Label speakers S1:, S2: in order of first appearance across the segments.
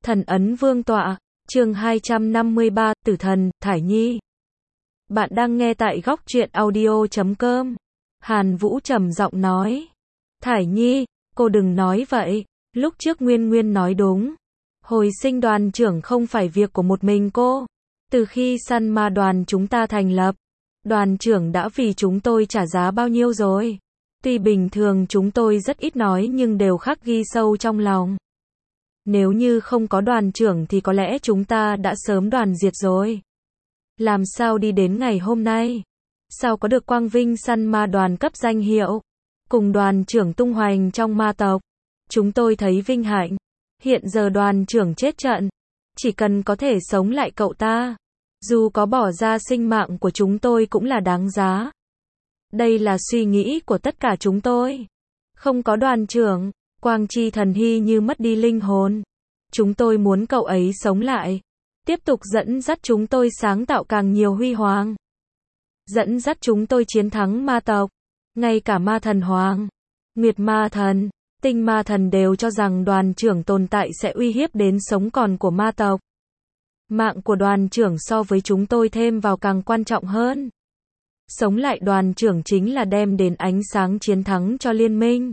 S1: Thần ấn vương tọa, chương 253, Tử thần, Thải Nhi. Bạn đang nghe tại góc truyện audio.com. Hàn Vũ trầm giọng nói. Thải Nhi, cô đừng nói vậy. Lúc trước Nguyên Nguyên nói đúng. Hồi sinh đoàn trưởng không phải việc của một mình cô. Từ khi săn ma đoàn chúng ta thành lập, đoàn trưởng đã vì chúng tôi trả giá bao nhiêu rồi. Tuy bình thường chúng tôi rất ít nói nhưng đều khắc ghi sâu trong lòng. Nếu như không có đoàn trưởng thì có lẽ chúng ta đã sớm đoàn diệt rồi. Làm sao đi đến ngày hôm nay? Sao có được quang vinh săn ma đoàn cấp danh hiệu? Cùng đoàn trưởng tung hoành trong ma tộc. Chúng tôi thấy vinh hạnh. Hiện giờ đoàn trưởng chết trận. Chỉ cần có thể sống lại cậu ta. Dù có bỏ ra sinh mạng của chúng tôi cũng là đáng giá. Đây là suy nghĩ của tất cả chúng tôi. Không có đoàn trưởng, Quang Chi Thần Hy như mất đi linh hồn. Chúng tôi muốn cậu ấy sống lại. Tiếp tục dẫn dắt chúng tôi sáng tạo càng nhiều huy hoàng. Dẫn dắt chúng tôi chiến thắng ma tộc. Ngay cả ma thần hoàng, Nguyệt ma thần, Tinh ma thần đều cho rằng đoàn trưởng tồn tại sẽ uy hiếp đến sống còn của ma tộc. Mạng của đoàn trưởng so với chúng tôi thêm vào càng quan trọng hơn. Sống lại đoàn trưởng chính là đem đến ánh sáng chiến thắng cho liên minh.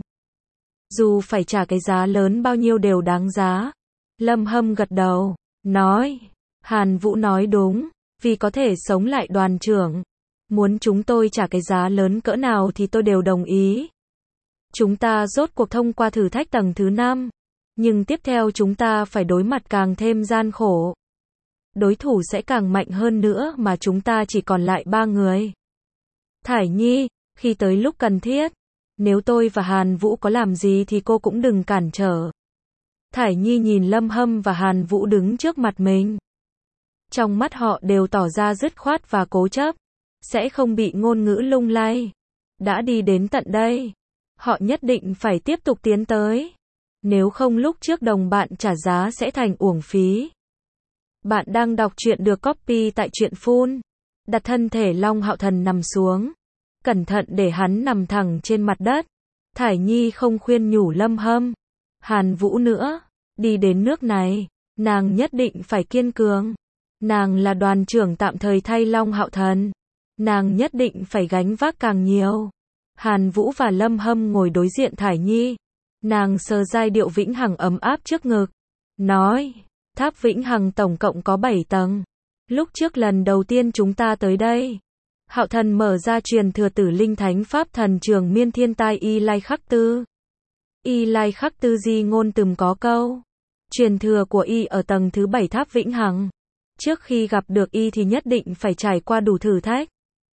S1: Dù phải trả cái giá lớn bao nhiêu đều đáng giá. Lâm Hâm gật đầu, nói. Hàn Vũ nói đúng, vì có thể sống lại đoàn trưởng. Muốn chúng tôi trả cái giá lớn cỡ nào thì tôi đều đồng ý. Chúng ta rốt cuộc thông qua thử thách tầng thứ 5. Nhưng tiếp theo chúng ta phải đối mặt càng thêm gian khổ. Đối thủ sẽ càng mạnh hơn nữa mà chúng ta chỉ còn lại 3 người. Thải Nhi, khi tới lúc cần thiết, nếu tôi và Hàn Vũ có làm gì thì cô cũng đừng cản trở. Thải Nhi nhìn Lâm Hâm và Hàn Vũ đứng trước mặt mình. Trong mắt họ đều tỏ ra dứt khoát và cố chấp. Sẽ không bị ngôn ngữ lung lay. Đã đi đến tận đây. Họ nhất định phải tiếp tục tiến tới. Nếu không lúc trước đồng bạn trả giá sẽ thành uổng phí. Bạn đang đọc truyện được copy tại truyện Phun. Đặt thân thể Long Hạo Thần nằm xuống. Cẩn thận để hắn nằm thẳng trên mặt đất. Thải Nhi không khuyên nhủ Lâm Hâm, Hàn Vũ nữa. Đi đến nước này, nàng nhất định phải kiên cường. Nàng là đoàn trưởng tạm thời thay Long Hạo Thần. Nàng nhất định phải gánh vác càng nhiều. Hàn Vũ và Lâm Hâm ngồi đối diện Thải Nhi. Nàng sờ giai điệu vĩnh hằng ấm áp trước ngực. Nói, tháp vĩnh hằng tổng cộng có 7 tầng. Lúc trước lần đầu tiên chúng ta tới đây, Hạo Thần mở ra truyền thừa Tử Linh Thánh Pháp Thần Trường Miên Thiên Tai Y Lai Khắc Tư. Y Lai Khắc Tư di ngôn từng có câu. Truyền thừa của Y ở tầng thứ 7 tháp vĩnh hằng. Trước khi gặp được Y thì nhất định phải trải qua đủ thử thách.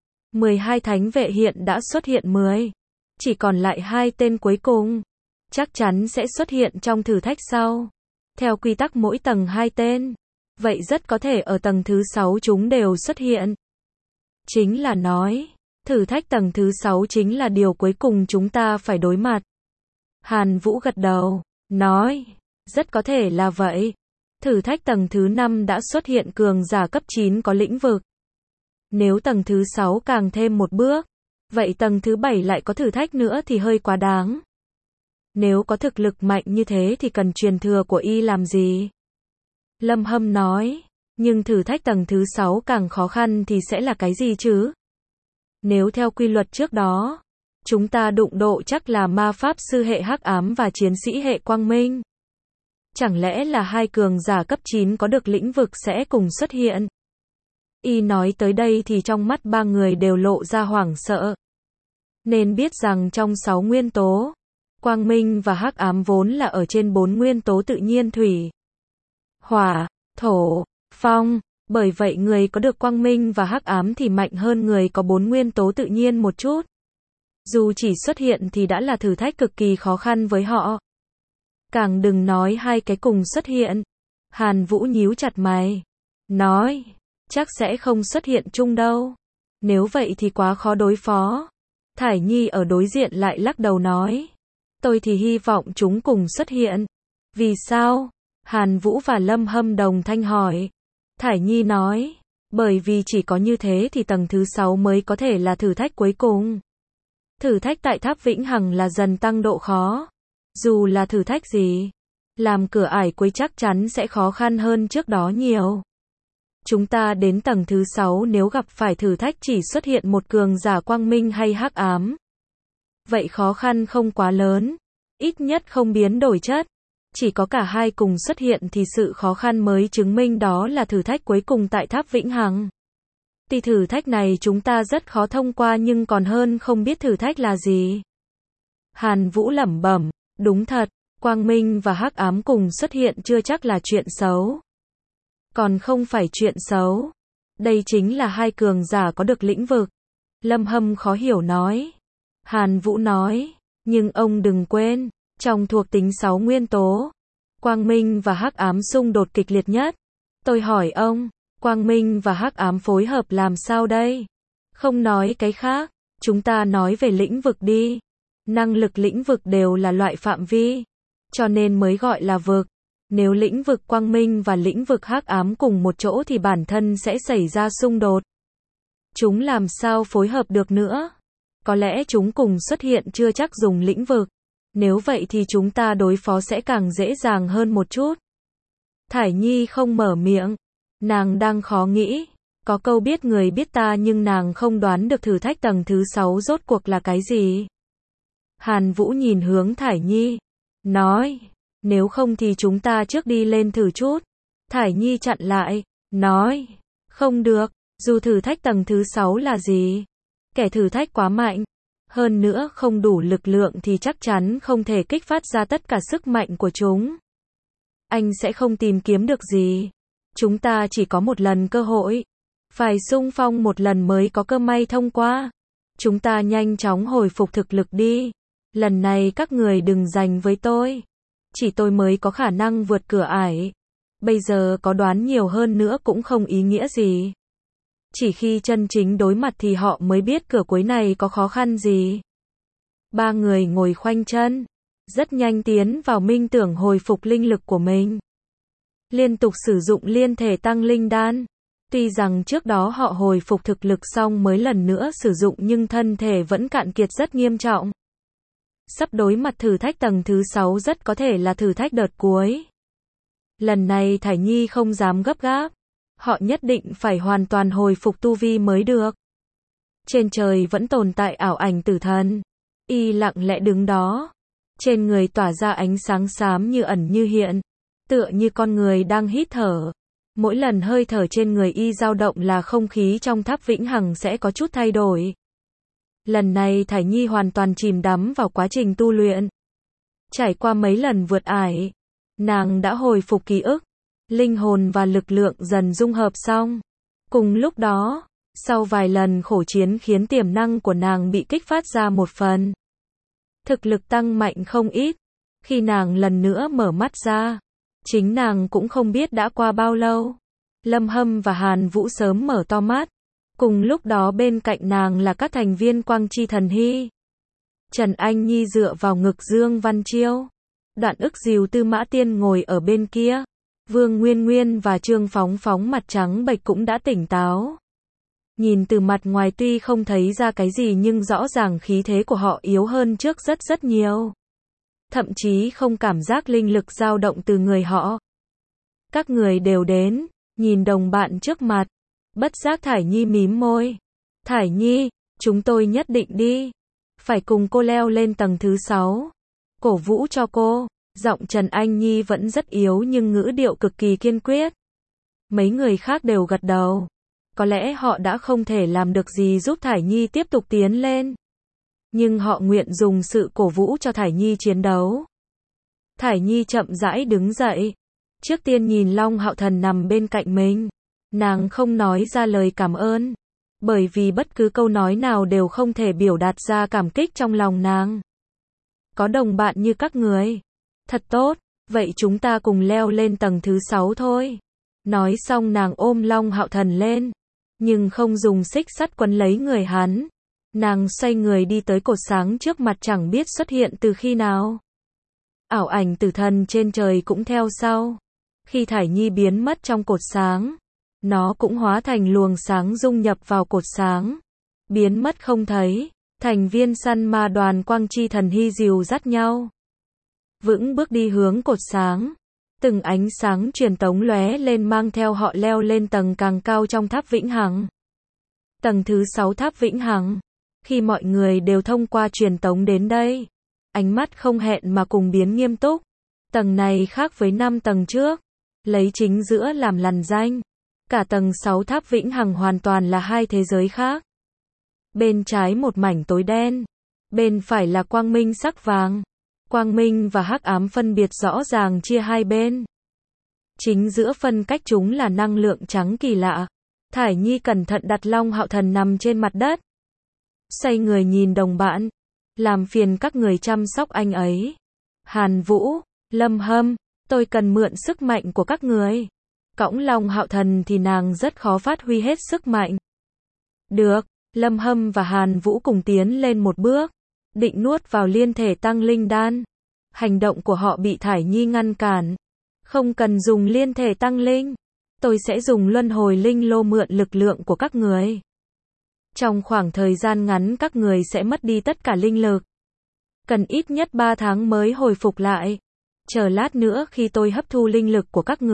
S1: 12 thánh vệ hiện đã xuất hiện 10. Chỉ còn lại 2 tên cuối cùng. Chắc chắn sẽ xuất hiện trong thử thách sau. Theo quy tắc mỗi tầng 2 tên. Vậy rất có thể ở tầng thứ 6 chúng đều xuất hiện. Chính là nói, thử thách tầng thứ 6 chính là điều cuối cùng chúng ta phải đối mặt. Hàn Vũ gật đầu, nói, rất có thể là vậy. Thử thách tầng thứ 5 đã xuất hiện cường giả cấp 9 có lĩnh vực. Nếu tầng thứ 6 càng thêm một bước, vậy tầng thứ 7 lại có thử thách nữa thì hơi quá đáng. Nếu có thực lực mạnh như thế thì cần truyền thừa của Y làm gì? Lâm Hâm nói, nhưng thử thách tầng thứ 6 càng khó khăn thì sẽ là cái gì chứ? Nếu theo quy luật trước đó, chúng ta đụng độ chắc là ma pháp sư hệ hắc ám và chiến sĩ hệ quang minh. Chẳng lẽ là 2 cường giả cấp 9 có được lĩnh vực sẽ cùng xuất hiện? Y nói tới đây thì trong mắt 3 người đều lộ ra hoảng sợ. Nên biết rằng trong 6 nguyên tố, quang minh và hắc ám vốn là ở trên 4 nguyên tố tự nhiên thủy, hỏa, thổ, phong. Bởi vậy người có được quang minh và hắc ám thì mạnh hơn người có 4 nguyên tố tự nhiên một chút. Dù chỉ xuất hiện thì đã là thử thách cực kỳ khó khăn với họ. Càng đừng nói 2 cái cùng xuất hiện. Hàn Vũ nhíu chặt mày. Nói, chắc sẽ không xuất hiện chung đâu. Nếu vậy thì quá khó đối phó. Thải Nhi ở đối diện lại lắc đầu nói. Tôi thì hy vọng chúng cùng xuất hiện. Vì sao? Hàn Vũ và Lâm Hâm đồng thanh hỏi. Thải Nhi nói, bởi vì chỉ có như thế thì tầng thứ 6 mới có thể là thử thách cuối cùng. Thử thách tại tháp vĩnh hằng là dần tăng độ khó. Dù là thử thách gì, Làm cửa ải cuối chắc chắn sẽ khó khăn hơn trước đó nhiều. Chúng ta đến tầng thứ 6 nếu gặp phải thử thách chỉ xuất hiện một cường giả quang minh hay hắc ám. Vậy khó khăn không quá lớn, ít nhất không biến đổi chất. Chỉ có cả hai cùng xuất hiện thì sự khó khăn mới chứng minh đó là thử thách cuối cùng tại tháp vĩnh hằng. Tuy thử thách này chúng ta rất khó thông qua nhưng còn hơn không biết thử thách là gì. Hàn Vũ lẩm bẩm, đúng thật, quang minh và hắc ám cùng xuất hiện chưa chắc là chuyện xấu. Còn không phải chuyện xấu. Đây chính là hai cường giả có được lĩnh vực. Lâm Hâm khó hiểu nói. Hàn Vũ nói, nhưng ông đừng quên, trong thuộc tính 6 nguyên tố, quang minh và hắc ám xung đột kịch liệt nhất. Tôi hỏi ông, quang minh và hắc ám phối hợp làm sao đây? Không nói cái khác, chúng ta nói về lĩnh vực đi. Năng lực lĩnh vực đều là loại phạm vi, cho nên mới gọi là vực. Nếu lĩnh vực quang minh và lĩnh vực hắc ám cùng một chỗ thì bản thân sẽ xảy ra xung đột. Chúng làm sao phối hợp được nữa? Có lẽ chúng cùng xuất hiện chưa chắc dùng lĩnh vực. Nếu vậy thì chúng ta đối phó sẽ càng dễ dàng hơn một chút. Thải Nhi không mở miệng. Nàng đang khó nghĩ. Có câu biết người biết ta nhưng nàng không đoán được thử thách tầng thứ 6 rốt cuộc là cái gì. Hàn Vũ nhìn hướng Thải Nhi. Nói, nếu không thì chúng ta trước đi lên thử chút. Thải Nhi chặn lại. Nói, không được, dù thử thách tầng thứ 6 là gì. Kẻ thử thách quá mạnh. Hơn nữa không đủ lực lượng thì chắc chắn không thể kích phát ra tất cả sức mạnh của chúng. Anh sẽ không tìm kiếm được gì. Chúng ta chỉ có một lần cơ hội. Phải xung phong một lần mới có cơ may thông qua. Chúng ta nhanh chóng hồi phục thực lực đi. Lần này các người đừng giành với tôi. Chỉ tôi mới có khả năng vượt cửa ải. Bây giờ có đoán nhiều hơn nữa cũng không ý nghĩa gì. Chỉ khi chân chính đối mặt thì họ mới biết cửa cuối này có khó khăn gì. Ba người ngồi khoanh chân. Rất nhanh tiến vào minh tưởng hồi phục linh lực của mình. Liên tục sử dụng liên thể tăng linh đan. Tuy rằng trước đó họ hồi phục thực lực xong mới lần nữa sử dụng nhưng thân thể vẫn cạn kiệt rất nghiêm trọng. Sắp đối mặt thử thách tầng thứ 6 rất có thể là thử thách đợt cuối. Lần này Thải Nhi không dám gấp gáp. Họ nhất định phải hoàn toàn hồi phục tu vi mới được. Trên trời vẫn tồn tại ảo ảnh tử thần. Y lặng lẽ đứng đó. Trên người tỏa ra ánh sáng xám như ẩn như hiện. Tựa như con người đang hít thở. Mỗi lần hơi thở trên người y dao động là không khí trong tháp vĩnh hằng sẽ có chút thay đổi. Lần này Thải Nhi hoàn toàn chìm đắm vào quá trình tu luyện. Trải qua mấy lần vượt ải, nàng đã hồi phục ký ức. Linh hồn và lực lượng dần dung hợp xong. Cùng lúc đó, sau vài lần khổ chiến khiến tiềm năng của nàng bị kích phát ra một phần. Thực lực tăng mạnh không ít. Khi nàng lần nữa mở mắt ra, chính nàng cũng không biết đã qua bao lâu. Lâm Hâm và Hàn Vũ sớm mở to mắt. Cùng lúc đó bên cạnh nàng là các thành viên Quang Chi Thần Hy. Trần Anh Nhi dựa vào ngực Dương Văn Chiêu. Đoạn Ức Dìu Tư Mã Tiên ngồi ở bên kia. Vương Nguyên Nguyên và Trương Phóng Phóng mặt trắng bệch cũng đã tỉnh táo. Nhìn từ mặt ngoài tuy không thấy ra cái gì nhưng rõ ràng khí thế của họ yếu hơn trước rất nhiều. Thậm chí không cảm giác linh lực dao động từ người họ. Các người đều đến, nhìn đồng bạn trước mặt. Bất giác Thải Nhi mím môi. Thải Nhi, chúng tôi nhất định đi. Phải cùng cô leo lên tầng thứ 6. Cổ vũ cho cô. Giọng Trần Anh Nhi vẫn rất yếu nhưng ngữ điệu cực kỳ kiên quyết. Mấy người khác đều gật đầu. Có lẽ họ đã không thể làm được gì giúp Thải Nhi tiếp tục tiến lên. Nhưng họ nguyện dùng sự cổ vũ cho Thải Nhi chiến đấu. Thải Nhi chậm rãi đứng dậy. Trước tiên nhìn Long Hạo Thần nằm bên cạnh mình. Nàng không nói ra lời cảm ơn. Bởi vì bất cứ câu nói nào đều không thể biểu đạt ra cảm kích trong lòng nàng. Có đồng bạn như các người. Thật tốt, vậy chúng ta cùng leo lên tầng thứ 6 thôi. Nói xong nàng ôm Long Hạo Thần lên. Nhưng không dùng xích sắt quấn lấy người hắn. Nàng xoay người đi tới cột sáng trước mặt chẳng biết xuất hiện từ khi nào. Ảo ảnh tử thần trên trời cũng theo sau. Khi Thải Nhi biến mất trong cột sáng, nó cũng hóa thành luồng sáng dung nhập vào cột sáng. Biến mất không thấy. Thành viên săn ma đoàn Quang Chi Thần Hy dìu dắt nhau. vững bước đi hướng cột sáng. Từng ánh sáng truyền tống lóe lên mang theo họ leo lên tầng càng cao trong tháp Vĩnh Hằng. Tầng thứ 6 tháp Vĩnh Hằng. Khi mọi người đều thông qua truyền tống đến đây, ánh mắt không hẹn mà cùng biến nghiêm túc. Tầng này khác với 5 tầng trước, lấy chính giữa làm lằn ranh. Cả tầng 6 tháp Vĩnh Hằng hoàn toàn là hai thế giới khác. Bên trái một mảnh tối đen, bên phải là quang minh sắc vàng. Quang minh và hắc ám phân biệt rõ ràng chia hai bên. Chính giữa phân cách chúng là năng lượng trắng kỳ lạ. Thải Nhi cẩn thận đặt Long Hạo Thần nằm trên mặt đất. Xoay người nhìn đồng bạn. Làm phiền các người chăm sóc anh ấy. Hàn Vũ, Lâm Hâm, tôi cần mượn sức mạnh của các người. Cõng Long Hạo Thần thì nàng rất khó phát huy hết sức mạnh. Được, Lâm Hâm và Hàn Vũ cùng tiến lên một bước. Định nuốt vào liên thể tăng linh đan. Hành động của họ bị Thải Nhi ngăn cản. Không cần dùng liên thể tăng linh. Tôi sẽ dùng luân hồi linh lô mượn lực lượng của các người. Trong khoảng thời gian ngắn các người sẽ mất đi tất cả linh lực. Cần ít nhất 3 tháng mới hồi phục lại. Chờ lát nữa khi tôi hấp thu linh lực của các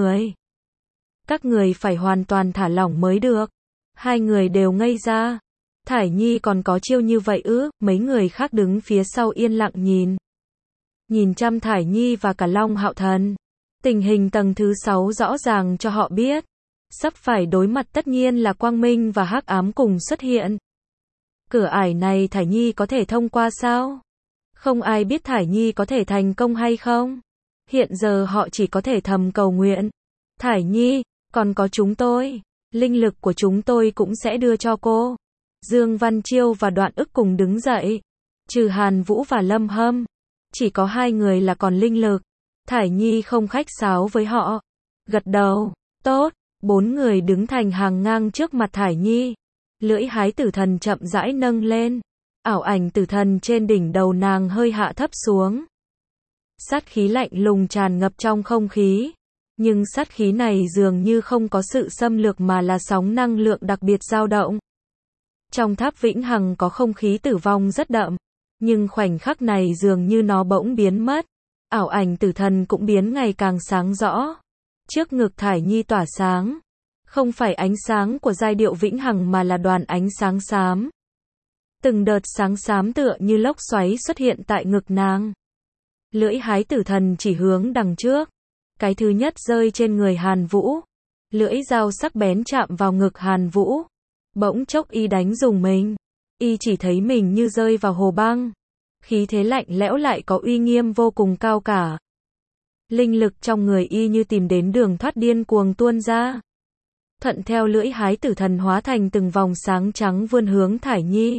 S1: người phải hoàn toàn thả lỏng mới được. Hai người đều ngây ra. Thải Nhi còn có chiêu như vậy ư? Mấy người khác đứng phía sau yên lặng nhìn. Nhìn chăm Thải Nhi và cả Long Hạo Thần. Tình hình tầng thứ 6 rõ ràng cho họ biết. Sắp phải đối mặt tất nhiên là quang minh và hắc ám cùng xuất hiện. Cửa ải này Thải Nhi có thể thông qua sao? Không ai biết Thải Nhi có thể thành công hay không. Hiện giờ họ chỉ có thể thầm cầu nguyện. Thải Nhi, còn có chúng tôi. Linh lực của chúng tôi cũng sẽ đưa cho cô. Dương Văn Chiêu và Đoạn Ức cùng đứng dậy. Trừ Hàn Vũ và Lâm Hâm. Chỉ có hai người là còn linh lực. Thải Nhi không khách sáo với họ. Gật đầu. Tốt. 4 người đứng thành hàng ngang trước mặt Thải Nhi. Lưỡi hái tử thần chậm rãi nâng lên. Ảo ảnh tử thần trên đỉnh đầu nàng hơi hạ thấp xuống. Sát khí lạnh lùng tràn ngập trong không khí. Nhưng sát khí này dường như không có sự xâm lược mà là sóng năng lượng đặc biệt dao động. Trong tháp Vĩnh Hằng có không khí tử vong rất đậm. Nhưng khoảnh khắc này dường như nó bỗng biến mất. Ảo ảnh tử thần cũng biến ngày càng sáng rõ. Trước ngực Thải Nhi tỏa sáng. Không phải ánh sáng của giai điệu Vĩnh Hằng mà là đoàn ánh sáng xám. Từng đợt sáng xám tựa như lốc xoáy xuất hiện tại ngực nàng. Lưỡi hái tử thần chỉ hướng đằng trước. Cái thứ nhất rơi trên người Hàn Vũ. Lưỡi dao sắc bén chạm vào ngực Hàn Vũ. Bỗng chốc y đánh rùng mình. Y chỉ thấy mình như rơi vào hồ băng. Khí thế lạnh lẽo lại có uy nghiêm vô cùng cao cả. Linh lực trong người y như tìm đến đường thoát điên cuồng tuôn ra. Thuận theo lưỡi hái tử thần hóa thành từng vòng sáng trắng vươn hướng Thải Nhi.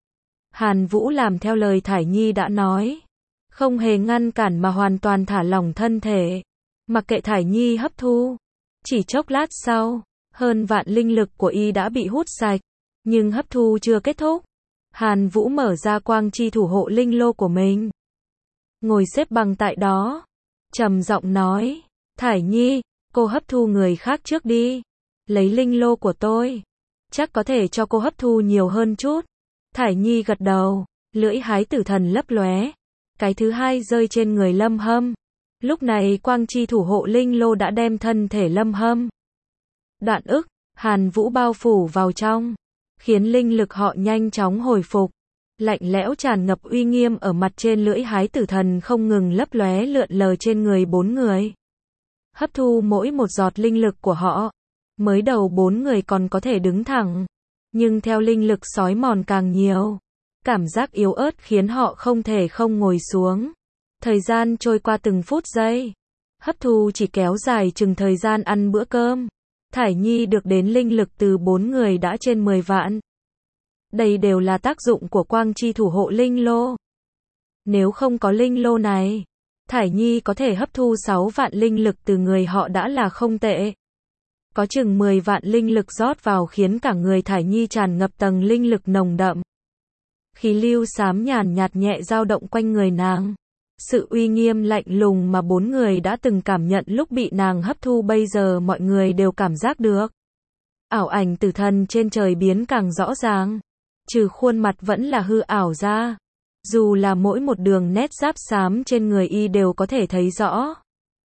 S1: Hàn Vũ làm theo lời Thải Nhi đã nói. Không hề ngăn cản mà hoàn toàn thả lỏng thân thể. Mặc kệ Thải Nhi hấp thu. Chỉ chốc lát sau, hơn vạn linh lực của y đã bị hút sạch. Nhưng hấp thu chưa kết thúc. Hàn Vũ mở ra quang chi thủ hộ linh lô của mình. Ngồi xếp bằng tại đó. Trầm giọng nói. Thải Nhi, cô hấp thu người khác trước đi. Lấy linh lô của tôi. Chắc có thể cho cô hấp thu nhiều hơn chút. Thải Nhi gật đầu. Lưỡi hái tử thần lấp lóe. Cái thứ hai rơi trên người Lâm Hâm. Lúc này quang chi thủ hộ linh lô đã đem thân thể Lâm Hâm. Đoạn Ức, Hàn Vũ bao phủ vào trong. Khiến linh lực họ nhanh chóng hồi phục. Lạnh lẽo tràn ngập uy nghiêm ở mặt trên lưỡi hái tử thần không ngừng lấp lóe lượn lờ trên người 4 người. Hấp thu mỗi một giọt linh lực của họ. Mới đầu 4 người còn có thể đứng thẳng. Nhưng theo linh lực xói mòn càng nhiều. Cảm giác yếu ớt khiến họ không thể không ngồi xuống. Thời gian trôi qua từng phút giây. Hấp thu chỉ kéo dài chừng thời gian ăn bữa cơm. Thải Nhi được đến linh lực từ 4 người đã trên 10 vạn. Đây đều là tác dụng của quang chi thủ hộ linh lô. Nếu không có linh lô này, Thải Nhi có thể hấp thu 6 vạn linh lực từ người họ đã là không tệ. Có chừng 10 vạn linh lực rót vào khiến cả người Thải Nhi tràn ngập tầng linh lực nồng đậm. Khí lưu xám nhàn nhạt nhẹ dao động quanh người nàng. Sự uy nghiêm lạnh lùng mà 4 người đã từng cảm nhận lúc bị nàng hấp thu bây giờ mọi người đều cảm giác được. Ảo ảnh tử thần trên trời biến càng rõ ràng. Trừ khuôn mặt vẫn là hư ảo ra. Dù là mỗi một đường nét giáp xám trên người y đều có thể thấy rõ.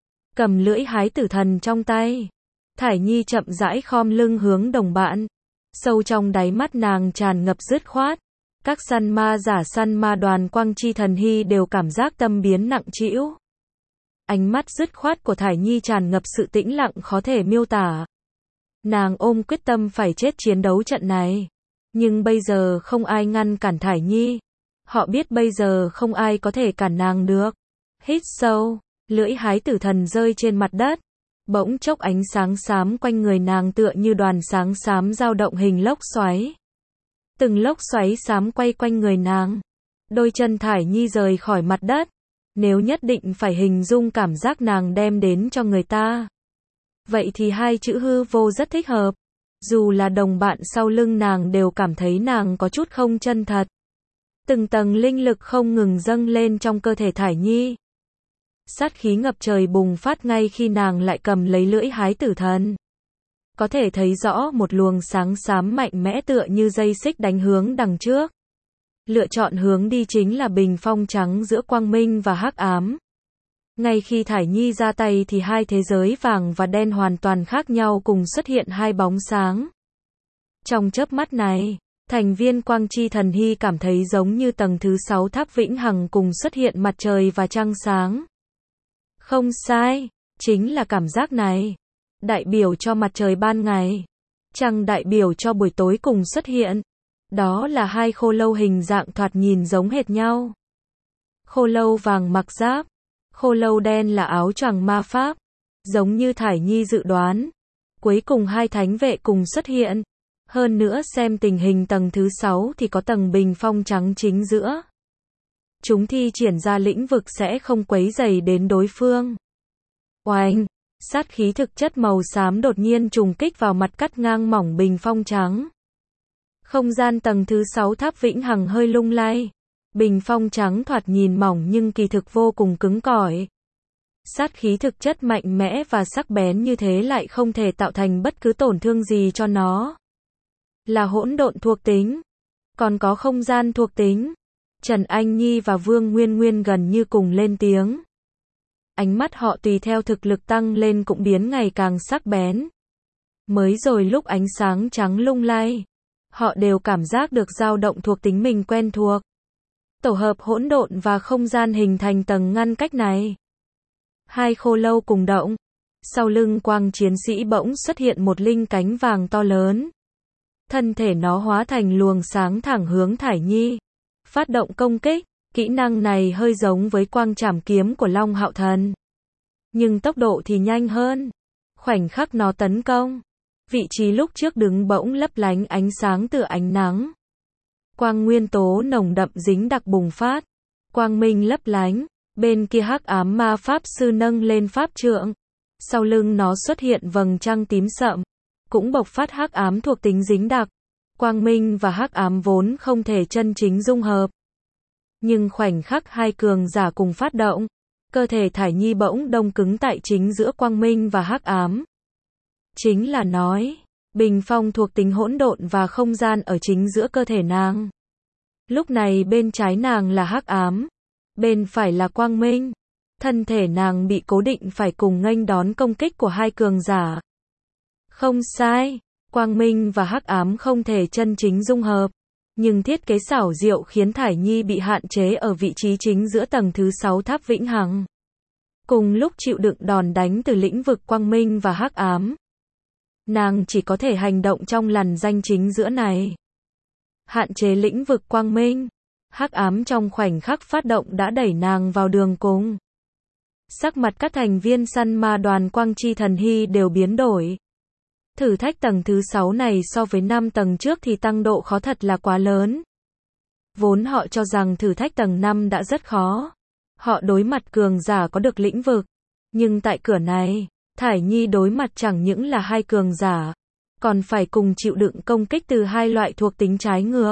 S1: Cầm lưỡi hái tử thần trong tay, Thải Nhi chậm rãi khom lưng hướng đồng bạn. Sâu trong đáy mắt nàng tràn ngập dứt khoát. Các săn ma giả săn ma đoàn Quang Chi Thần Hy đều cảm giác tâm biến nặng trĩu. Ánh mắt dứt khoát của Thải Nhi tràn ngập sự tĩnh lặng khó thể miêu tả. Nàng ôm quyết tâm phải chết chiến đấu trận này. Nhưng bây giờ không ai ngăn cản Thải Nhi. Họ biết bây giờ không ai có thể cản nàng được. Hít sâu, lưỡi hái tử thần rơi trên mặt đất. Bỗng chốc ánh sáng xám quanh người nàng tựa như đoàn sáng xám dao động hình lốc xoáy. Từng lốc xoáy xám quay quanh người nàng. Đôi chân Thải Nhi rời khỏi mặt đất. Nếu nhất định phải hình dung cảm giác nàng đem đến cho người ta, vậy thì hai chữ hư vô rất thích hợp. Dù là đồng bạn sau lưng nàng đều cảm thấy nàng có chút không chân thật. Từng tầng linh lực không ngừng dâng lên trong cơ thể Thải Nhi. Sát khí ngập trời bùng phát ngay khi nàng lại cầm lấy lưỡi hái tử thần. Có thể thấy rõ một luồng sáng xám mạnh mẽ tựa như dây xích đánh hướng đằng trước. Lựa chọn hướng đi chính là bình phong trắng giữa quang minh và hắc ám. Ngay khi Thải Nhi ra tay thì hai thế giới vàng và đen hoàn toàn khác nhau cùng xuất hiện hai bóng sáng. Trong chớp mắt này, thành viên Quang Chi Thần Hy cảm thấy giống như tầng thứ 6 tháp vĩnh hằng cùng xuất hiện mặt trời và trăng sáng. Không sai, chính là cảm giác này. Đại biểu cho mặt trời ban ngày. Trăng đại biểu cho buổi tối cùng xuất hiện. Đó là hai khô lâu hình dạng thoạt nhìn giống hệt nhau. Khô lâu vàng mặc giáp, khô lâu đen là áo choàng ma pháp. Giống như Thải Nhi dự đoán. Cuối cùng hai thánh vệ cùng xuất hiện. Hơn nữa xem tình hình tầng thứ 6 thì có tầng bình phong trắng chính giữa. Chúng thi triển ra lĩnh vực sẽ không quấy rầy đến đối phương. Oanh! Sát khí thực chất màu xám đột nhiên trùng kích vào mặt cắt ngang mỏng bình phong trắng. Không gian tầng thứ 6 tháp vĩnh hằng hơi lung lay. Bình phong trắng thoạt nhìn mỏng nhưng kỳ thực vô cùng cứng cỏi. Sát khí thực chất mạnh mẽ và sắc bén như thế lại không thể tạo thành bất cứ tổn thương gì cho nó. Là hỗn độn thuộc tính. Còn có không gian thuộc tính. Trần Anh Nhi và Vương Nguyên Nguyên gần như cùng lên tiếng. Ánh mắt họ tùy theo thực lực tăng lên cũng biến ngày càng sắc bén. Mới rồi lúc ánh sáng trắng lung lay, họ đều cảm giác được dao động thuộc tính mình quen thuộc. Tổ hợp hỗn độn và không gian hình thành tầng ngăn cách này. Hai khô lâu cùng động. Sau lưng Quang chiến sĩ bỗng xuất hiện một linh cánh vàng to lớn. Thân thể nó hóa thành luồng sáng thẳng hướng Thải Nhi. Phát động công kích. Kỹ năng này hơi giống với quang trảm kiếm của Long Hạo Thần. Nhưng tốc độ thì nhanh hơn. Khoảnh khắc nó tấn công. Vị trí lúc trước đứng bỗng lấp lánh ánh sáng từ ánh nắng. Quang nguyên tố nồng đậm dính đặc bùng phát. Quang minh lấp lánh. Bên kia hắc ám ma pháp sư nâng lên pháp trượng. Sau lưng nó xuất hiện vầng trăng tím sậm. Cũng bộc phát hắc ám thuộc tính dính đặc. Quang minh và hắc ám vốn không thể chân chính dung hợp. Nhưng khoảnh khắc hai cường giả cùng phát động, cơ thể Thải Nhi bỗng đông cứng tại chính giữa quang minh và hắc ám. Chính là nói, bình phong thuộc tính hỗn độn và không gian ở chính giữa cơ thể nàng. Lúc này bên trái nàng là hắc ám, bên phải là quang minh. Thân thể nàng bị cố định phải cùng nghênh đón công kích của hai cường giả. Không sai, quang minh và hắc ám không thể chân chính dung hợp. Nhưng thiết kế xảo diệu khiến Thải Nhi bị hạn chế ở vị trí chính giữa tầng thứ 6 tháp vĩnh hằng. Cùng lúc chịu đựng đòn đánh từ lĩnh vực quang minh và hắc ám. Nàng chỉ có thể hành động trong lằn ranh chính giữa này. Hạn chế lĩnh vực quang minh. Hắc ám trong khoảnh khắc phát động đã đẩy nàng vào đường cùng. Sắc mặt các thành viên săn ma đoàn Quang Chi Thần Hy đều biến đổi. Thử thách tầng thứ 6 này so với 5 tầng trước thì tăng độ khó thật là quá lớn. Vốn họ cho rằng thử thách tầng 5 đã rất khó. Họ đối mặt cường giả có được lĩnh vực. Nhưng tại cửa này, Thải Nhi đối mặt chẳng những là hai cường giả, còn phải cùng chịu đựng công kích từ hai loại thuộc tính trái ngược.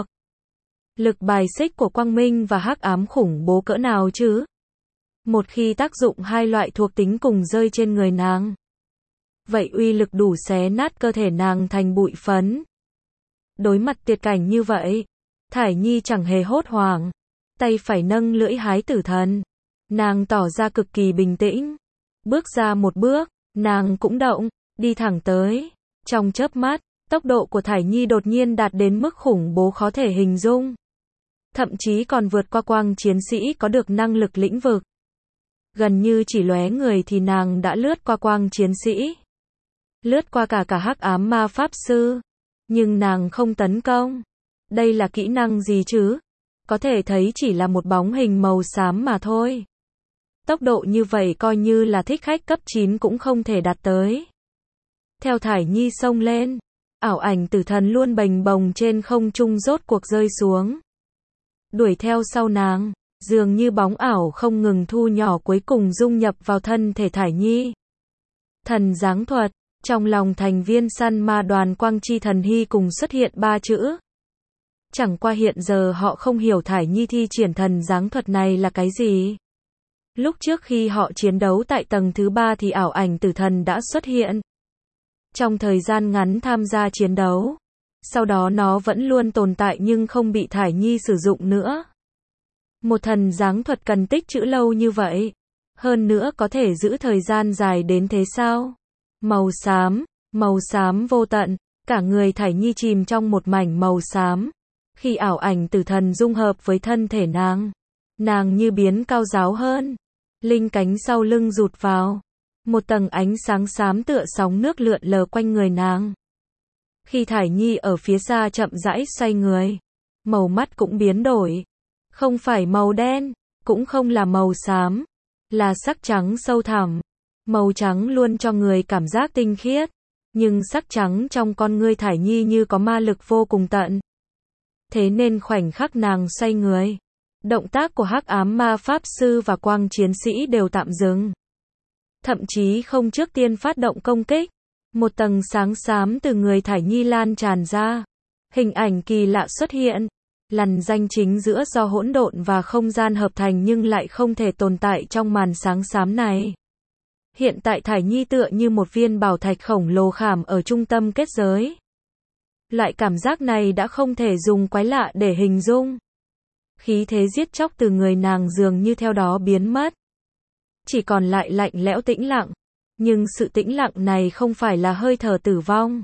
S1: Lực bài xích của quang minh và hắc ám khủng bố cỡ nào chứ? Một khi tác dụng hai loại thuộc tính cùng rơi trên người nàng, vậy uy lực đủ xé nát cơ thể nàng thành bụi phấn. Đối mặt tuyệt cảnh như vậy, Thải Nhi chẳng hề hốt hoảng. tay phải nâng lưỡi hái tử thần. Nàng tỏ ra cực kỳ bình tĩnh. Bước ra một bước, nàng cũng động, đi thẳng tới. Trong chớp mắt, tốc độ của Thải Nhi đột nhiên đạt đến mức khủng bố khó thể hình dung. Thậm chí còn vượt qua quang chiến sĩ có được năng lực lĩnh vực. Gần như chỉ lóe người thì nàng đã lướt qua quang chiến sĩ. Lướt qua cả hắc ám ma pháp sư. Nhưng nàng không tấn công. Đây là kỹ năng gì chứ? Có thể thấy chỉ là một bóng hình màu xám mà thôi. Tốc độ như vậy coi như là thích khách cấp 9 cũng không thể đạt tới. Theo Thải Nhi xông lên, ảo ảnh tử thần luôn bềnh bồng trên không trung rốt cuộc rơi xuống. Đuổi theo sau nàng, dường như bóng ảo không ngừng thu nhỏ cuối cùng dung nhập vào thân thể Thải Nhi. Thần giáng thuật, trong lòng thành viên săn ma đoàn Quang Chi Thần Hy cùng xuất hiện 3 chữ. Chẳng qua hiện giờ họ không hiểu Thải Nhi thi triển thần giáng thuật này là cái gì. Lúc trước khi họ chiến đấu tại tầng thứ 3 thì ảo ảnh tử thần đã xuất hiện. Trong thời gian ngắn tham gia chiến đấu. Sau đó nó vẫn luôn tồn tại nhưng không bị Thải Nhi sử dụng nữa. Một thần giáng thuật cần tích trữ lâu như vậy. Hơn nữa có thể giữ thời gian dài đến thế sao? Màu xám vô tận. Cả người Thải Nhi chìm trong một mảnh màu xám. Khi ảo ảnh tử thần dung hợp với thân thể nàng như biến cao ráo hơn. Linh cánh sau lưng rụt vào. Một tầng ánh sáng xám tựa sóng nước lượn lờ quanh người nàng. Khi Thải Nhi ở phía xa chậm rãi xoay người, màu mắt cũng biến đổi. Không phải màu đen, cũng không là màu xám, là sắc trắng sâu thẳm. Màu trắng luôn cho người cảm giác tinh khiết, nhưng sắc trắng trong con ngươi Thải Nhi như có ma lực vô cùng tận. Thế nên khoảnh khắc nàng xoay người, động tác của hắc ám ma pháp sư và quang chiến sĩ đều tạm dừng. Thậm chí không trước tiên phát động công kích. Một tầng sáng xám từ người Thải Nhi lan tràn ra. Hình ảnh kỳ lạ xuất hiện. Lằn ranh chính giữa do hỗn độn và không gian hợp thành nhưng lại không thể tồn tại trong màn sáng xám này. Hiện tại Thải Nhi tựa như một viên bảo thạch khổng lồ khảm ở trung tâm kết giới. Loại cảm giác này đã không thể dùng quái lạ để hình dung. Khí thế giết chóc từ người nàng dường như theo đó biến mất. Chỉ còn lại lạnh lẽo tĩnh lặng. Nhưng sự tĩnh lặng này không phải là hơi thở tử vong.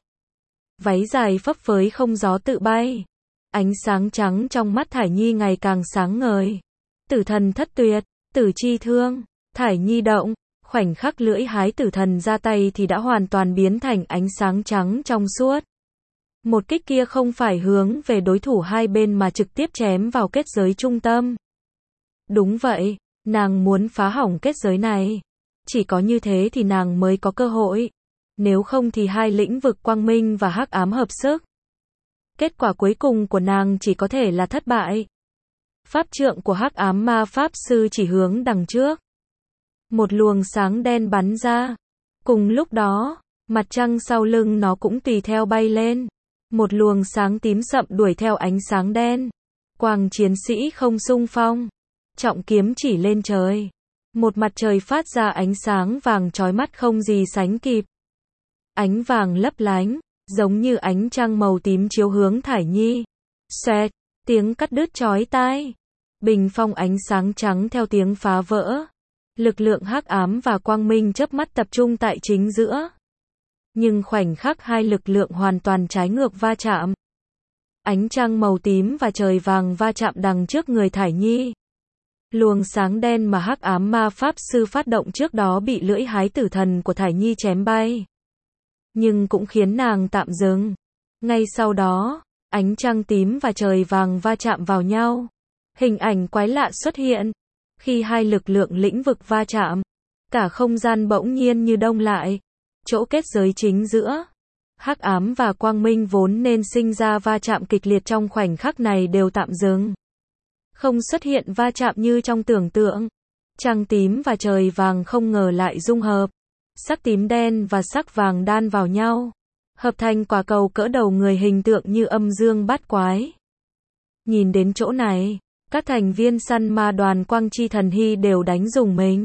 S1: Váy dài phấp phới không gió tự bay. Ánh sáng trắng trong mắt Thải Nhi ngày càng sáng ngời. Tử thần thất tuyệt, tử chi thương, Thải Nhi động. Khoảnh khắc lưỡi hái tử thần ra tay thì đã hoàn toàn biến thành ánh sáng trắng trong suốt. Một kích kia không phải hướng về đối thủ hai bên mà trực tiếp chém vào kết giới trung tâm. Đúng vậy, nàng muốn phá hỏng kết giới này. Chỉ có như thế thì nàng mới có cơ hội. Nếu không thì hai lĩnh vực quang minh và hắc ám hợp sức. Kết quả cuối cùng của nàng chỉ có thể là thất bại. Pháp trượng của hắc ám ma pháp sư chỉ hướng đằng trước. Một luồng sáng đen bắn ra. Cùng lúc đó, mặt trăng sau lưng nó cũng tùy theo bay lên. Một luồng sáng tím sậm đuổi theo ánh sáng đen. Quang chiến sĩ không xung phong. Trọng kiếm chỉ lên trời. Một mặt trời phát ra ánh sáng vàng chói mắt không gì sánh kịp. Ánh vàng lấp lánh, giống như ánh trăng màu tím chiếu hướng Thải Nhi. Xoẹt, tiếng cắt đứt chói tai. Bình phong ánh sáng trắng theo tiếng phá vỡ. Lực lượng hắc ám và quang minh chớp mắt tập trung tại chính giữa. Nhưng khoảnh khắc hai lực lượng hoàn toàn trái ngược va chạm. Ánh trăng màu tím và trời vàng va chạm đằng trước người Thải Nhi. Luồng sáng đen mà hắc ám ma pháp sư phát động trước đó bị lưỡi hái tử thần của Thải Nhi chém bay. Nhưng cũng khiến nàng tạm dừng. Ngay sau đó, ánh trăng tím và trời vàng va chạm vào nhau. Hình ảnh quái lạ xuất hiện. Khi hai lực lượng lĩnh vực va chạm, cả không gian bỗng nhiên như đông lại. Chỗ kết giới chính giữa, hắc ám và quang minh vốn nên sinh ra va chạm kịch liệt trong khoảnh khắc này đều tạm dừng. Không xuất hiện va chạm như trong tưởng tượng. Trăng tím và trời vàng không ngờ lại dung hợp. Sắc tím đen và sắc vàng đan vào nhau. Hợp thành quả cầu cỡ đầu người hình tượng như âm dương bát quái. Nhìn đến chỗ này, các thành viên săn ma đoàn Quang Chi Thần Hy đều đánh rùng mình.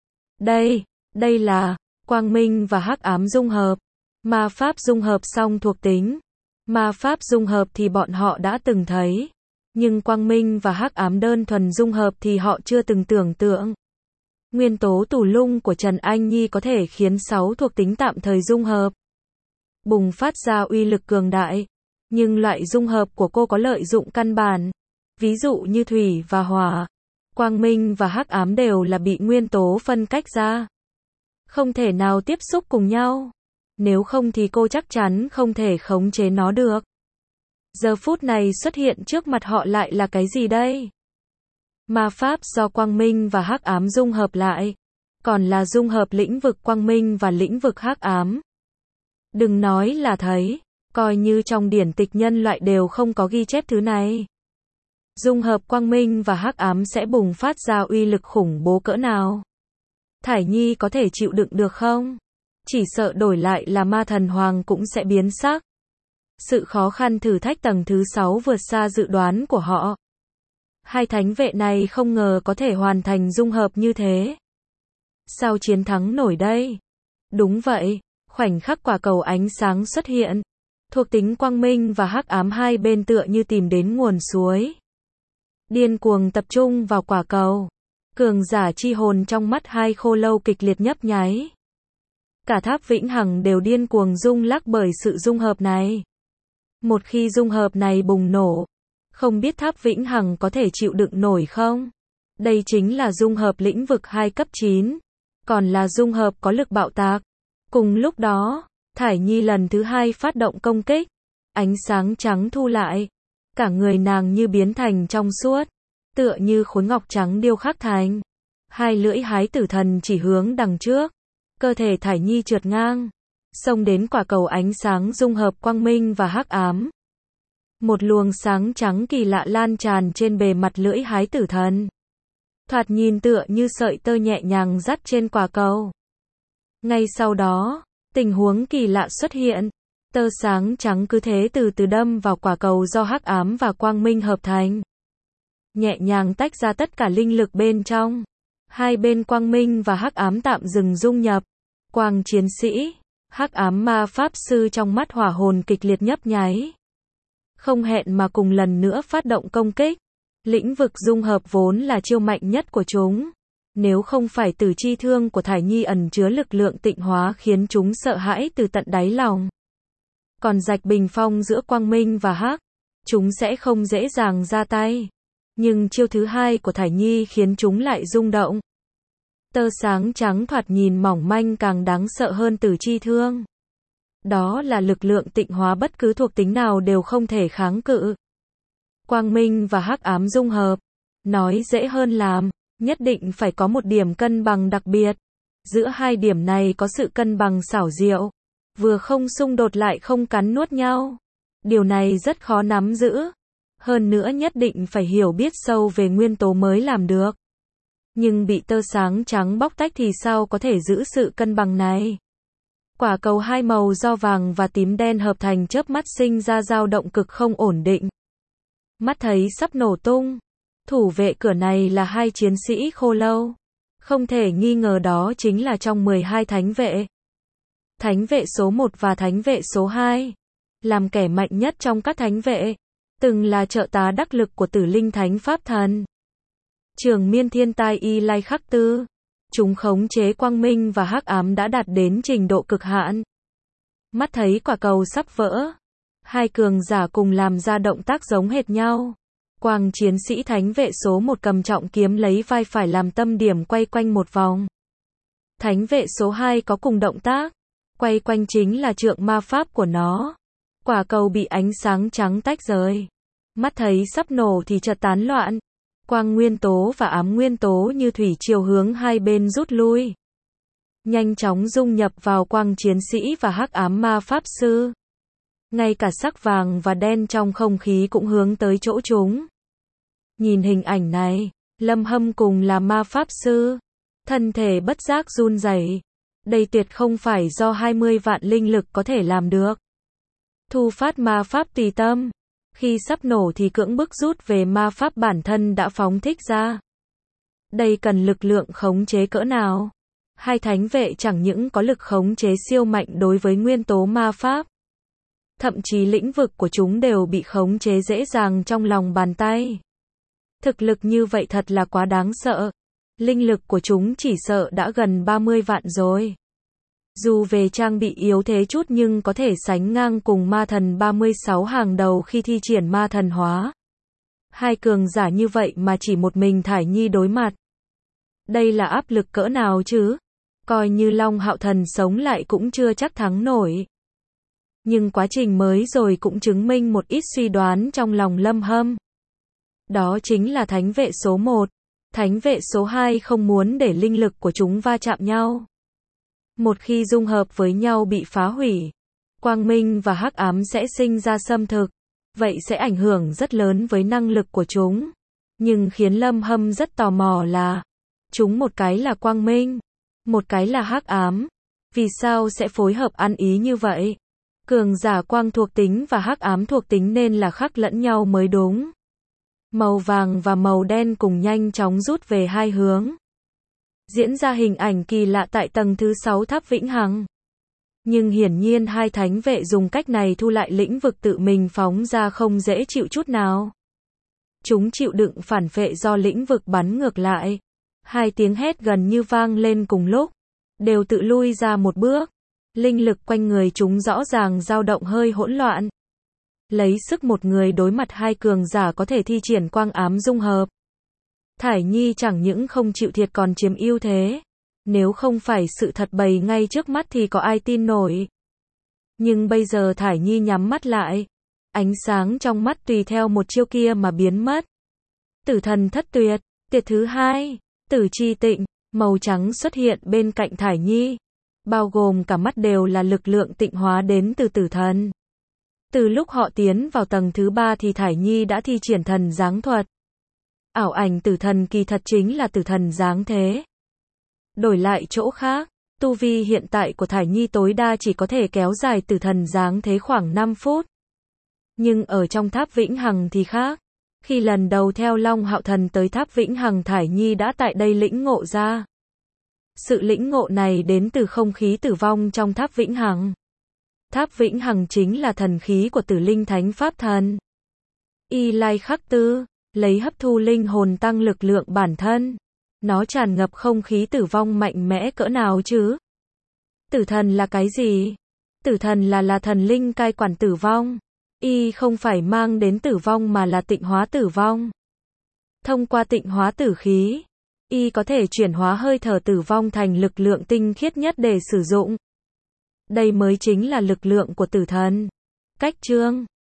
S1: Đây là quang minh và hắc ám dung hợp. Ma pháp dung hợp song thuộc tính. Ma pháp dung hợp thì bọn họ đã từng thấy. Nhưng quang minh và hắc ám đơn thuần dung hợp thì họ chưa từng tưởng tượng. Nguyên tố tù lung của Trần Anh Nhi có thể khiến 6 thuộc tính tạm thời dung hợp, bùng phát ra uy lực cường đại. Nhưng loại dung hợp của cô có lợi dụng căn bản. Ví dụ như thủy và hỏa, quang minh và hắc ám đều là bị nguyên tố phân cách ra. Không thể nào tiếp xúc cùng nhau. Nếu không thì cô chắc chắn không thể khống chế nó được. Giờ phút này xuất hiện trước mặt họ lại là cái gì đây? Ma pháp do quang minh và hắc ám dung hợp lại. Còn là dung hợp lĩnh vực quang minh và lĩnh vực hắc ám. Đừng nói là thấy, coi như trong điển tịch nhân loại đều không có ghi chép thứ này. Dung hợp quang minh và hắc ám sẽ bùng phát ra uy lực khủng bố cỡ nào? Thải Nhi có thể chịu đựng được không? Chỉ sợ đổi lại là ma thần hoàng cũng sẽ biến sắc. Sự khó khăn thử thách tầng thứ 6 vượt xa dự đoán của họ. Hai thánh vệ này không ngờ có thể hoàn thành dung hợp như thế. Sao chiến thắng nổi đây? Đúng vậy, khoảnh khắc quả cầu ánh sáng xuất hiện. Thuộc tính quang minh và hắc ám hai bên tựa như tìm đến nguồn suối. Điên cuồng tập trung vào quả cầu. Cường giả chi hồn trong mắt hai khô lâu kịch liệt nhấp nháy. Cả tháp vĩnh hằng đều điên cuồng rung lắc bởi sự dung hợp này. Một khi dung hợp này bùng nổ, không biết tháp vĩnh hằng có thể chịu đựng nổi không? Đây chính là dung hợp lĩnh vực 2 cấp 9. Còn là dung hợp có lực bạo tạc. Cùng lúc đó, Thải Nhi lần thứ 2 phát động công kích. Ánh sáng trắng thu lại. Cả người nàng như biến thành trong suốt. Tựa như khối ngọc trắng điêu khắc thành. Hai lưỡi hái tử thần chỉ hướng đằng trước. Cơ thể Thải Nhi trượt ngang. Xông đến quả cầu ánh sáng dung hợp quang minh và hắc ám. Một luồng sáng trắng kỳ lạ lan tràn trên bề mặt lưỡi hái tử thần. Thoạt nhìn tựa như sợi tơ nhẹ nhàng dắt trên quả cầu. Ngay sau đó, tình huống kỳ lạ xuất hiện. Tơ sáng trắng cứ thế từ từ đâm vào quả cầu do hắc ám và quang minh hợp thành. Nhẹ nhàng tách ra tất cả linh lực bên trong. Hai bên quang minh và hắc ám tạm dừng dung nhập. Quang chiến sĩ, hắc ám ma pháp sư trong mắt hỏa hồn kịch liệt nhấp nháy. Không hẹn mà cùng lần nữa phát động công kích. Lĩnh vực dung hợp vốn là chiêu mạnh nhất của chúng. Nếu không phải tử chi thương của Thải Nhi ẩn chứa lực lượng tịnh hóa khiến chúng sợ hãi từ tận đáy lòng. Còn rạch bình phong giữa quang minh và hắc, chúng sẽ không dễ dàng ra tay. Nhưng chiêu thứ 2 của Thải Nhi khiến chúng lại rung động. Tơ sáng trắng thoạt nhìn mỏng manh càng đáng sợ hơn tử chi thương. Đó là lực lượng tịnh hóa bất cứ thuộc tính nào đều không thể kháng cự. Quang minh và hắc ám dung hợp. Nói dễ hơn làm, nhất định phải có một điểm cân bằng đặc biệt. Giữa hai điểm này có sự cân bằng xảo diệu. Vừa không xung đột lại không cắn nuốt nhau. Điều này rất khó nắm giữ. Hơn nữa nhất định phải hiểu biết sâu về nguyên tố mới làm được. Nhưng bị tơ sáng trắng bóc tách thì sao có thể giữ sự cân bằng này? Quả cầu hai màu do vàng và tím đen hợp thành chớp mắt sinh ra dao động cực không ổn định. Mắt thấy sắp nổ tung. Thủ vệ cửa này là hai chiến sĩ khô lâu. Không thể nghi ngờ đó chính là trong 12 thánh vệ. Thánh vệ số 1 và thánh vệ số 2. Làm kẻ mạnh nhất trong các thánh vệ. Từng là trợ tá đắc lực của Tử Linh Thánh Pháp Thần. Trường miên thiên tai y lai khắc tư. Chúng khống chế quang minh và hắc ám đã đạt đến trình độ cực hạn. Mắt thấy quả cầu sắp vỡ. Hai cường giả cùng làm ra động tác giống hệt nhau. Quang chiến sĩ thánh vệ số 1 cầm trọng kiếm lấy vai phải làm tâm điểm quay quanh một vòng. Thánh vệ số 2 có cùng động tác. Quay quanh chính là trượng ma pháp của nó. Quả cầu bị ánh sáng trắng tách rời. Mắt thấy sắp nổ thì chợt tán loạn. Quang nguyên tố và ám nguyên tố như thủy triều hướng hai bên rút lui. Nhanh chóng dung nhập vào quang chiến sĩ và hắc ám ma pháp sư. Ngay cả sắc vàng và đen trong không khí cũng hướng tới chỗ chúng. Nhìn hình ảnh này, Lâm Hâm cùng là ma pháp sư. Thân thể bất giác run rẩy. Đây tuyệt không phải do 20 vạn linh lực có thể làm được. Thu phát ma pháp tùy tâm. Khi sắp nổ thì cưỡng bức rút về ma pháp bản thân đã phóng thích ra. Đây cần lực lượng khống chế cỡ nào? Hai thánh vệ chẳng những có lực khống chế siêu mạnh đối với nguyên tố ma pháp, thậm chí lĩnh vực của chúng đều bị khống chế dễ dàng trong lòng bàn tay. Thực lực như vậy thật là quá đáng sợ. Linh lực của chúng chỉ sợ đã gần 30 vạn rồi. Dù về trang bị yếu thế chút nhưng có thể sánh ngang cùng ma thần 36 hàng đầu khi thi triển ma thần hóa. Hai cường giả như vậy mà chỉ một mình Thải Nhi đối mặt. Đây là áp lực cỡ nào chứ? Coi như Long Hạo Thần sống lại cũng chưa chắc thắng nổi. Nhưng quá trình mới rồi cũng chứng minh một ít suy đoán trong lòng Lâm Hâm. Đó chính là thánh vệ số 1. Thánh vệ số 2 không muốn để linh lực của chúng va chạm nhau. Một khi dung hợp với nhau bị phá hủy, quang minh và hắc ám sẽ sinh ra xâm thực. Vậy sẽ ảnh hưởng rất lớn với năng lực của chúng. Nhưng khiến Lâm Hâm rất tò mò là, chúng một cái là quang minh, một cái là hắc ám. Vì sao sẽ phối hợp ăn ý như vậy? Cường giả quang thuộc tính và hắc ám thuộc tính nên là khắc lẫn nhau mới đúng. Màu vàng và màu đen cùng nhanh chóng rút về hai hướng. Diễn ra hình ảnh kỳ lạ tại tầng thứ 6 tháp Vĩnh Hằng. Nhưng hiển nhiên hai thánh vệ dùng cách này thu lại lĩnh vực tự mình phóng ra không dễ chịu chút nào. Chúng chịu đựng phản phệ do lĩnh vực bắn ngược lại. Hai tiếng hét gần như vang lên cùng lúc. Đều tự lui ra một bước. Linh lực quanh người chúng rõ ràng dao động hơi hỗn loạn. Lấy sức một người đối mặt hai cường giả có thể thi triển quang ám dung hợp. Thải Nhi chẳng những không chịu thiệt còn chiếm ưu thế. Nếu không phải sự thật bày ngay trước mắt thì có ai tin nổi. Nhưng bây giờ Thải Nhi nhắm mắt lại. Ánh sáng trong mắt tùy theo một chiêu kia mà biến mất. Tử thần thất tuyệt, tiệt thứ 2, tử chi tịnh, màu trắng xuất hiện bên cạnh Thải Nhi. Bao gồm cả mắt đều là lực lượng tịnh hóa đến từ tử thần. Từ lúc họ tiến vào tầng thứ 3 thì Thải Nhi đã thi triển thần giáng thuật. Ảo ảnh tử thần kỳ thật chính là tử thần giáng thế. Đổi lại chỗ khác, tu vi hiện tại của Thải Nhi tối đa chỉ có thể kéo dài tử thần giáng thế khoảng 5 phút. Nhưng ở trong tháp Vĩnh Hằng thì khác. Khi lần đầu theo Long Hạo Thần tới tháp Vĩnh Hằng Thải Nhi đã tại đây lĩnh ngộ ra. Sự lĩnh ngộ này đến từ không khí tử vong trong tháp Vĩnh Hằng. Tháp Vĩnh Hằng chính là thần khí của Tử Linh Thánh Pháp Thần. Y Lai Khắc Tư, lấy hấp thu linh hồn tăng lực lượng bản thân. Nó tràn ngập không khí tử vong mạnh mẽ cỡ nào chứ? Tử thần là cái gì? Tử thần là thần linh cai quản tử vong. Y không phải mang đến tử vong mà là tịnh hóa tử vong. Thông qua tịnh hóa tử khí, Y có thể chuyển hóa hơi thở tử vong thành lực lượng tinh khiết nhất để sử dụng. Đây mới chính là lực lượng của tử thần. Cách chương